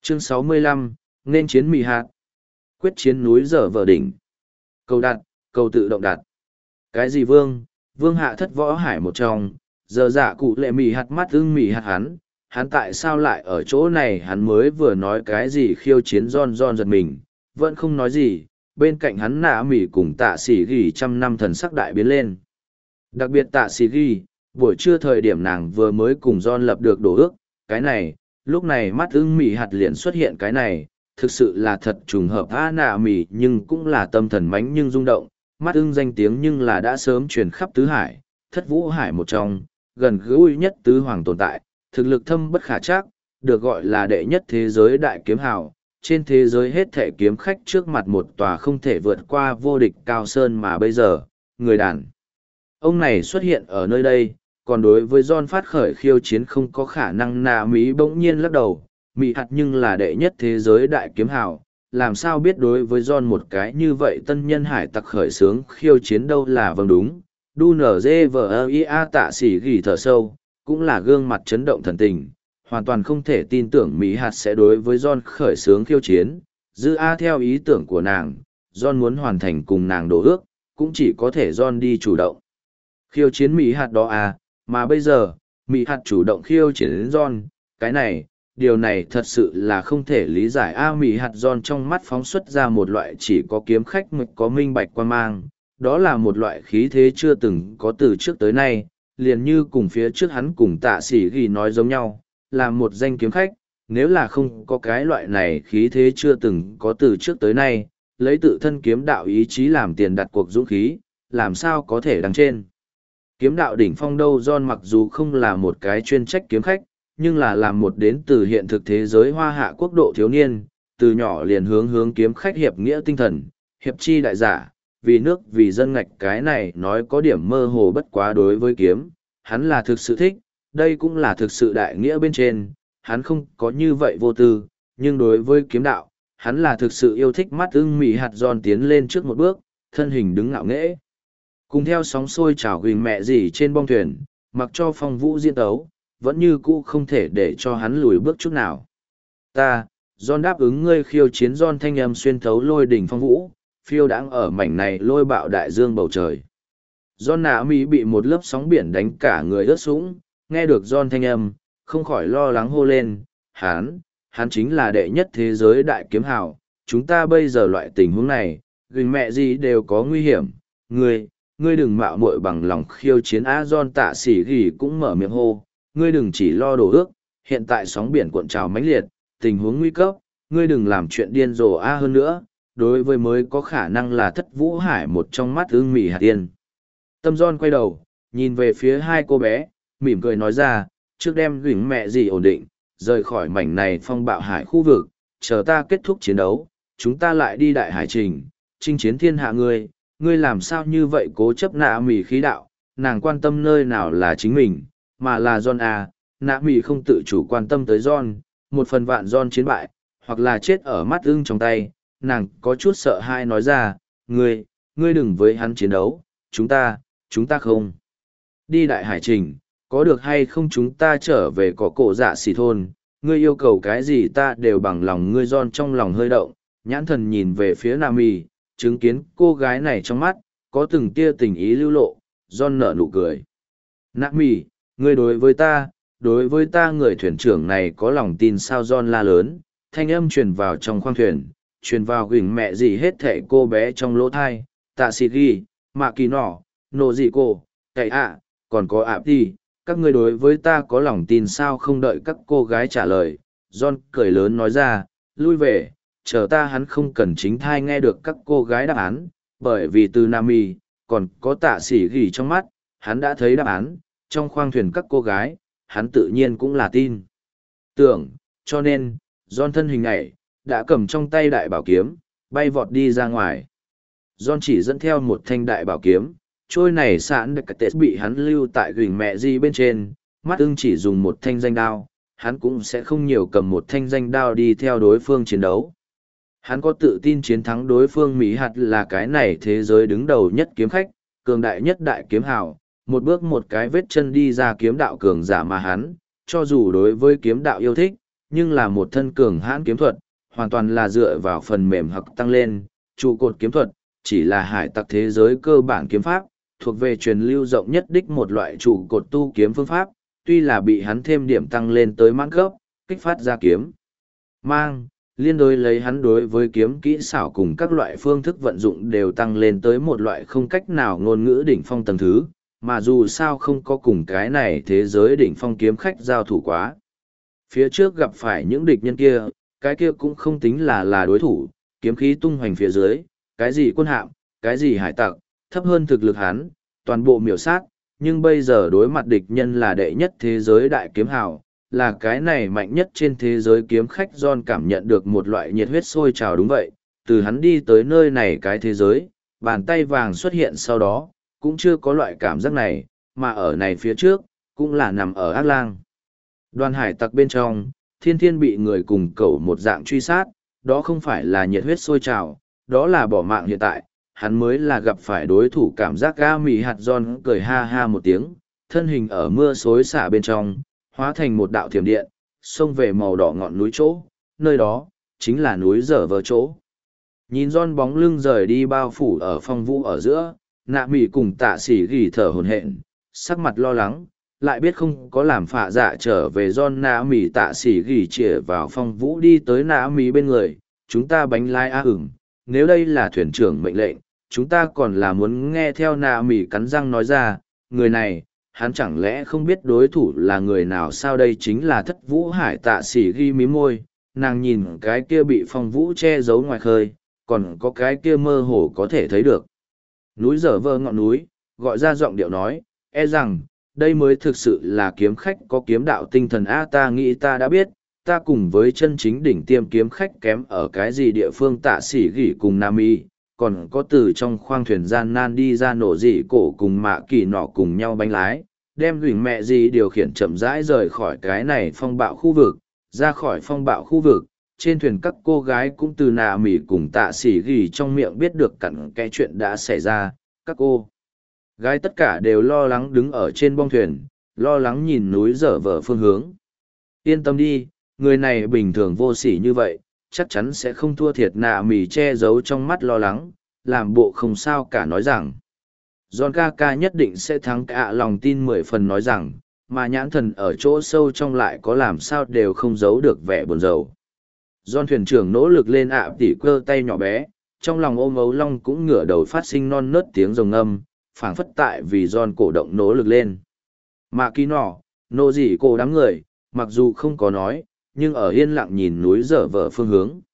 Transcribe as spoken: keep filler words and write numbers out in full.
Chương sáu mươi lăm, nên chiến mì hạt. Quyết chiến núi Dở Vở Đỉnh. Cầu đặt, cầu tự động đặt. Cái gì vương, vương hạ thất võ hải một trong, giờ dạ cụ lệ mì hạt mắt ưng mì hạt hắn, hắn tại sao lại ở chỗ này, hắn mới vừa nói cái gì khiêu chiến John John giật mình, vẫn không nói gì, bên cạnh hắn nạ mỉ cùng tạ sĩ ghi trăm năm thần sắc đại biến lên. Đặc biệt tạ sĩ ghi, buổi trưa thời điểm nàng vừa mới cùng John lập được đổ ước, cái này, lúc này mắt ưng mỉ hạt liền xuất hiện cái này, thực sự là thật trùng hợp a nạ mỉ nhưng cũng là tâm thần mánh nhưng rung động, mắt ưng danh tiếng nhưng là đã sớm truyền khắp tứ hải, thất vũ hải một trong, gần gũi nhất tứ hoàng tồn tại, thực lực thâm bất khả trắc, được gọi là đệ nhất thế giới đại kiếm hào, trên thế giới hết thể kiếm khách trước mặt một tòa không thể vượt qua vô địch cao sơn mà bây giờ, người đàn ông này xuất hiện ở nơi đây, còn đối với John phát khởi khiêu chiến không có khả năng nà mỹ bỗng nhiên lắc đầu, mị hạt nhưng là đệ nhất thế giới đại kiếm hào, làm sao biết đối với John một cái như vậy tân nhân hải tặc khởi sướng khiêu chiến đâu là vâng đúng, đu nở dê vờ ia tạ xỉ gỉ thở sâu, cũng là gương mặt chấn động thần tình, hoàn toàn không thể tin tưởng Mỹ hạt sẽ đối với John khởi sướng khiêu chiến, dư A theo ý tưởng của nàng, John muốn hoàn thành cùng nàng đổ ước, cũng chỉ có thể John đi chủ động. Khiêu chiến Mỹ hạt đó à, mà bây giờ, Mỹ hạt chủ động khiêu chiến đến John, cái này, điều này thật sự là không thể lý giải a Mỹ hạt John trong mắt phóng xuất ra một loại chỉ có kiếm khách mới có minh bạch quan mang, đó là một loại khí thế chưa từng có từ trước tới nay, liền như cùng phía trước hắn cùng tạ sĩ ghi nói giống nhau, là một danh kiếm khách, nếu là không có cái loại này khí thế chưa từng có từ trước tới nay, lấy tự thân kiếm đạo ý chí làm tiền đặt cuộc dũng khí, làm sao có thể đăng trên. Kiếm đạo đỉnh phong đâu John mặc dù không là một cái chuyên trách kiếm khách, nhưng là làm một đến từ hiện thực thế giới hoa hạ quốc độ thiếu niên, từ nhỏ liền hướng hướng kiếm khách hiệp nghĩa tinh thần, hiệp chi đại giả, vì nước vì dân ngạch cái này nói có điểm mơ hồ bất quá đối với kiếm, hắn là thực sự thích, đây cũng là thực sự đại nghĩa bên trên, hắn không có như vậy vô tư, nhưng đối với kiếm đạo, hắn là thực sự yêu thích mắt ưng mị hạt John tiến lên trước một bước, thân hình đứng ngạo nghễ. Cùng theo sóng sôi trào gừng mẹ gì trên bong thuyền, mặc cho phong vũ diễn tấu, vẫn như cũ không thể để cho hắn lùi bước chút nào. Ta, John đáp ứng ngươi khiêu chiến John thanh âm xuyên thấu lôi đỉnh phong vũ, phiêu đãng ở mảnh này lôi bạo đại dương bầu trời. John nạ mỹ bị một lớp sóng biển đánh cả người ướt sũng, nghe được John thanh âm, không khỏi lo lắng hô lên, hắn, hắn chính là đệ nhất thế giới đại kiếm hào, chúng ta bây giờ loại tình huống này, gừng mẹ gì đều có nguy hiểm, ngươi, ngươi đừng mạo muội bằng lòng khiêu chiến á John tạ sĩ gỉ cũng mở miệng hô, ngươi đừng chỉ lo đổ ước, hiện tại sóng biển cuộn trào mãnh liệt, tình huống nguy cấp, ngươi đừng làm chuyện điên rồ a hơn nữa, đối với mới có khả năng là thất vũ hải một trong mắt ưng mỉ hạt tiên. Tâm John quay đầu, nhìn về phía hai cô bé, mỉm cười nói ra, trước đem gửng mẹ gì ổn định, rời khỏi mảnh này phong bạo hải khu vực, chờ ta kết thúc chiến đấu, chúng ta lại đi đại hải trình, chinh chiến thiên hạ ngươi, ngươi làm sao như vậy cố chấp nạ mỉ khí đạo, nàng quan tâm nơi nào là chính mình, mà là John à, nạ mỉ không tự chủ quan tâm tới John, một phần vạn John chiến bại, hoặc là chết ở mắt ưng trong tay, nàng có chút sợ hãi nói ra, ngươi, ngươi đừng với hắn chiến đấu, chúng ta, chúng ta không. Đi đại hải trình, có được hay không chúng ta trở về có cổ dạ xì thôn, ngươi yêu cầu cái gì ta đều bằng lòng ngươi John trong lòng hơi động, nhãn thần nhìn về phía Nam Mì, chứng kiến cô gái này trong mắt, có từng tia tình ý lưu lộ, John nở nụ cười. Nam Mì, ngươi đối với ta, đối với ta người thuyền trưởng này có lòng tin sao John la lớn, thanh âm truyền vào trong khoang thuyền, truyền vào gửng mẹ gì hết thệ cô bé trong lỗ thai, tạ xì ghi, mạ kỳ nỏ, nổ dị cô, cậy ạ, còn có ạ đi, các ngươi đối với ta có lòng tin sao không đợi các cô gái trả lời, John cười lớn nói ra, lui về, chờ ta hắn không cần chính thai nghe được các cô gái đáp án, bởi vì từ Nami, còn có tạ xỉ ghi trong mắt, hắn đã thấy đáp án, trong khoang thuyền các cô gái, hắn tự nhiên cũng là tin. Tưởng, cho nên, John thân hình này, đã cầm trong tay đại bảo kiếm, bay vọt đi ra ngoài. John chỉ dẫn theo một thanh đại bảo kiếm, trôi này sẵn được tết bị hắn lưu tại gửi mẹ gì bên trên, mắt ưng chỉ dùng một thanh danh đao, hắn cũng sẽ không nhiều cầm một thanh danh đao đi theo đối phương chiến đấu. Hắn có tự tin chiến thắng đối phương Mỹ hạt là cái này thế giới đứng đầu nhất kiếm khách, cường đại nhất đại kiếm hào, một bước một cái vết chân đi ra kiếm đạo cường giả mà hắn, cho dù đối với kiếm đạo yêu thích, nhưng là một thân cường hãn kiếm thuật, hoàn toàn là dựa vào phần mềm hoặc tăng lên, trụ cột kiếm thuật, chỉ là hải tặc thế giới cơ bản kiếm pháp, thuộc về truyền lưu rộng nhất đích một loại trụ cột tu kiếm phương pháp, tuy là bị hắn thêm điểm tăng lên tới mãn cấp, kích phát ra kiếm. Mang, liên đối lấy hắn đối với kiếm kỹ xảo cùng các loại phương thức vận dụng đều tăng lên tới một loại không cách nào ngôn ngữ đỉnh phong tầng thứ, mà dù sao không có cùng cái này thế giới đỉnh phong kiếm khách giao thủ quá. Phía trước gặp phải những địch nhân kia, cái kia cũng không tính là là đối thủ, kiếm khí tung hoành phía dưới, cái gì quân hạm, cái gì hải tặc, thấp hơn thực lực hắn, toàn bộ miểu sát, nhưng bây giờ đối mặt địch nhân là đệ nhất thế giới đại kiếm hào, là cái này mạnh nhất trên thế giới kiếm khách John cảm nhận được một loại nhiệt huyết sôi trào đúng vậy, từ hắn đi tới nơi này cái thế giới, bàn tay vàng xuất hiện sau đó, cũng chưa có loại cảm giác này, mà ở này phía trước, cũng là nằm ở ác lang. Đoàn hải tặc bên trong, thiên thiên bị người cùng cẩu một dạng truy sát, đó không phải là nhiệt huyết sôi trào, đó là bỏ mạng hiện tại, hắn mới là gặp phải đối thủ cảm giác ga mì hạt John cười ha ha một tiếng, thân hình ở mưa xối xả bên trong, hóa thành một đạo thiểm điện, xông về màu đỏ ngọn núi chỗ, nơi đó, chính là núi dở vờ chỗ. Nhìn John bóng lưng rời đi bao phủ ở phong vũ ở giữa, nạ mỉ cùng tạ sĩ gỉ thở hồn hện, sắc mặt lo lắng, lại biết không có làm phạ dạ trở về John nạ mỉ tạ sĩ gỉ chĩa vào phong vũ đi tới nạ mỉ bên người, chúng ta bánh lai a ửng, nếu đây là thuyền trưởng mệnh lệnh, chúng ta còn là muốn nghe theo nạ mỉ cắn răng nói ra, người này, hắn chẳng lẽ không biết đối thủ là người nào sao đây chính là thất vũ hải tạ sĩ ghi mí môi, nàng nhìn cái kia bị phong vũ che giấu ngoài khơi, còn có cái kia mơ hồ có thể thấy được. Núi dở vơ ngọn núi, gọi ra giọng điệu nói, e rằng, đây mới thực sự là kiếm khách có kiếm đạo tinh thần A ta nghĩ ta đã biết, ta cùng với chân chính đỉnh tiêm kiếm khách kém ở cái gì địa phương tạ sĩ gỉ cùng Nam Y, còn có từ trong khoang thuyền gian nan đi ra nổ dị cổ cùng mạ kỳ nọ cùng nhau bánh lái, đem gửi mẹ gì điều khiển chậm rãi rời khỏi cái này phong bạo khu vực, ra khỏi phong bạo khu vực, trên thuyền các cô gái cũng từ nà mỉ cùng tạ sĩ gỉ trong miệng biết được cặn cái chuyện đã xảy ra, các cô gái tất cả đều lo lắng đứng ở trên bong thuyền, lo lắng nhìn núi dở vở phương hướng. Yên tâm đi, người này bình thường vô sỉ như vậy, chắc chắn sẽ không thua thiệt nạ mỉ che giấu trong mắt lo lắng, làm bộ không sao cả nói rằng. John ca ca nhất định sẽ thắng cả lòng tin mười phần nói rằng, mà nhãn thần ở chỗ sâu trong lại có làm sao đều không giấu được vẻ buồn rầu. John thuyền trưởng nỗ lực lên ạ tỉ cơ tay nhỏ bé, trong lòng ôm ấu long cũng ngửa đầu phát sinh non nớt tiếng rồng âm, phảng phất tại vì John cổ động nỗ lực lên. Mà kỳ nọ, nô dị cổ đám người, mặc dù không có nói, nhưng ở yên lặng nhìn núi dở vở phương hướng.